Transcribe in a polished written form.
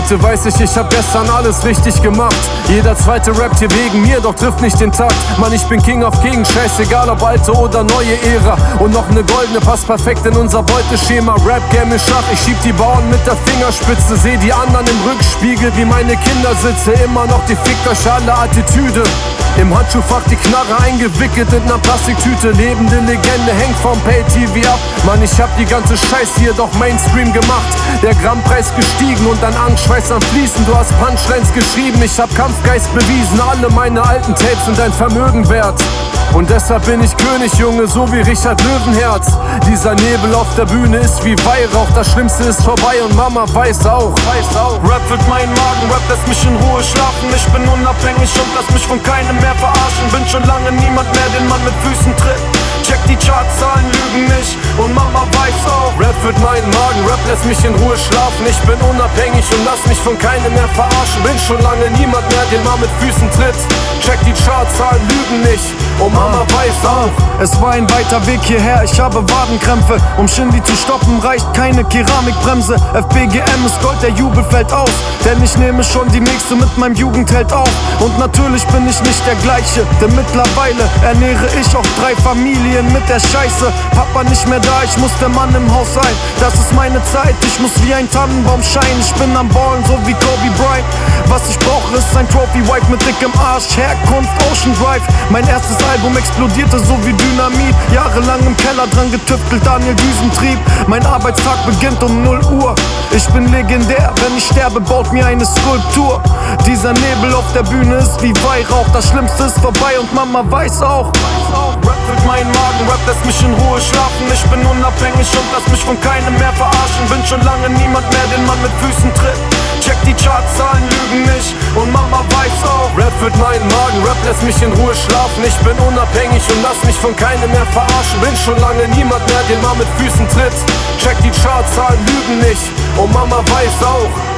Heute weiß ich hab gestern alles richtig gemacht. Jeder zweite rappt hier wegen mir, doch trifft nicht den Takt. Mann, ich bin King of King, scheißegal ob alte oder neue Ära. Und noch ne goldene passt perfekt in unser Beuteschema. Rap-Game ist Schach, ich schieb die Bauern mit der Fingerspitze. Seh die anderen im Rückspiegel, wie meine Kinder sitze. Immer noch die fickt euch alle Attitüde. Im Handschuhfach die Knarre eingewickelt in ner Plastiktüte. Lebende Legende hängt vom Pay-TV ab. Mann, ich hab die ganze Scheiße hier doch Mainstream gemacht. Der Grammpreis gestiegen und dein Angstschweiß am Fließen. Du hast Punchlines geschrieben, ich hab Kampfgeist bewiesen. Alle meine alten Tapes sind ein Vermögen wert. Und deshalb bin ich König, Junge, so wie Richard Löwenherz. Dieser Nebel auf der Bühne ist wie Weihrauch. Das Schlimmste ist vorbei und Mama weiß auch. Rap wird mein Magen, Rap lässt mich in Ruhe schlafen. Ich bin unabhängig und lass mich von keinem mehr verarschen. Bin schon lange niemand mehr, den man mit Füßen tritt. Check die Chartzahlen, lügen nicht und Mama weiß auch. Rap wird mein Magen, Rap lässt mich in Ruhe schlafen. Ich bin unabhängig und lass mich von keinem mehr verarschen. Bin schon lange niemand mehr, den man mit Füßen tritt. Check die Chartzahlen, lügen nicht und Mama weiß auch. Es war ein weiter Weg hierher, ich habe Wadenkrämpfe. Um Shindy zu stoppen reicht keine Keramikbremse. FBGM ist Gold, der Jubel fällt aus. Denn ich nehme schon die nächste mit meinem Jugendheld auf. Und natürlich bin ich nicht der gleiche, denn mittlerweile ernähre ich auch 3 Familien mit der Scheiße. Papa nicht mehr da, ich muss der Mann im Haus sein. Das ist meine Zeit, ich muss wie ein Tannenbaum scheinen. Ich bin am Ballen, so wie Kobe Bryant. Was ich brauche ist ein Trophy-Wife mit dickem Arsch. Herkunft Ocean Drive. Mein erstes Album explodierte so wie Dynamit. Jahrelang im Keller dran getüftelt, Daniel Düsentrieb. Mein Arbeitstag beginnt um 0 Uhr. Ich bin legendär, wenn ich sterbe, baut mir eine Skulptur. Dieser Nebel auf der Bühne ist wie Weihrauch. Das Schlimmste ist vorbei und Mama weiß auch. Rap wird mein Magen, Rap lässt mich in Ruhe schlafen. Ich bin unabhängig und lass mich von keinem mehr verarschen. Bin schon lange niemand mehr, den man mit Füßen tritt. Check die Chartzahlen, lügen nicht und Mama weiß auch. Rap wird mein Magen, Rap lässt mich in Ruhe schlafen. Ich bin unabhängig und lass mich von keinem mehr verarschen. Bin schon lange niemand mehr, den man mit Füßen tritt. Check die Chartzahlen, lügen nicht und Mama weiß auch.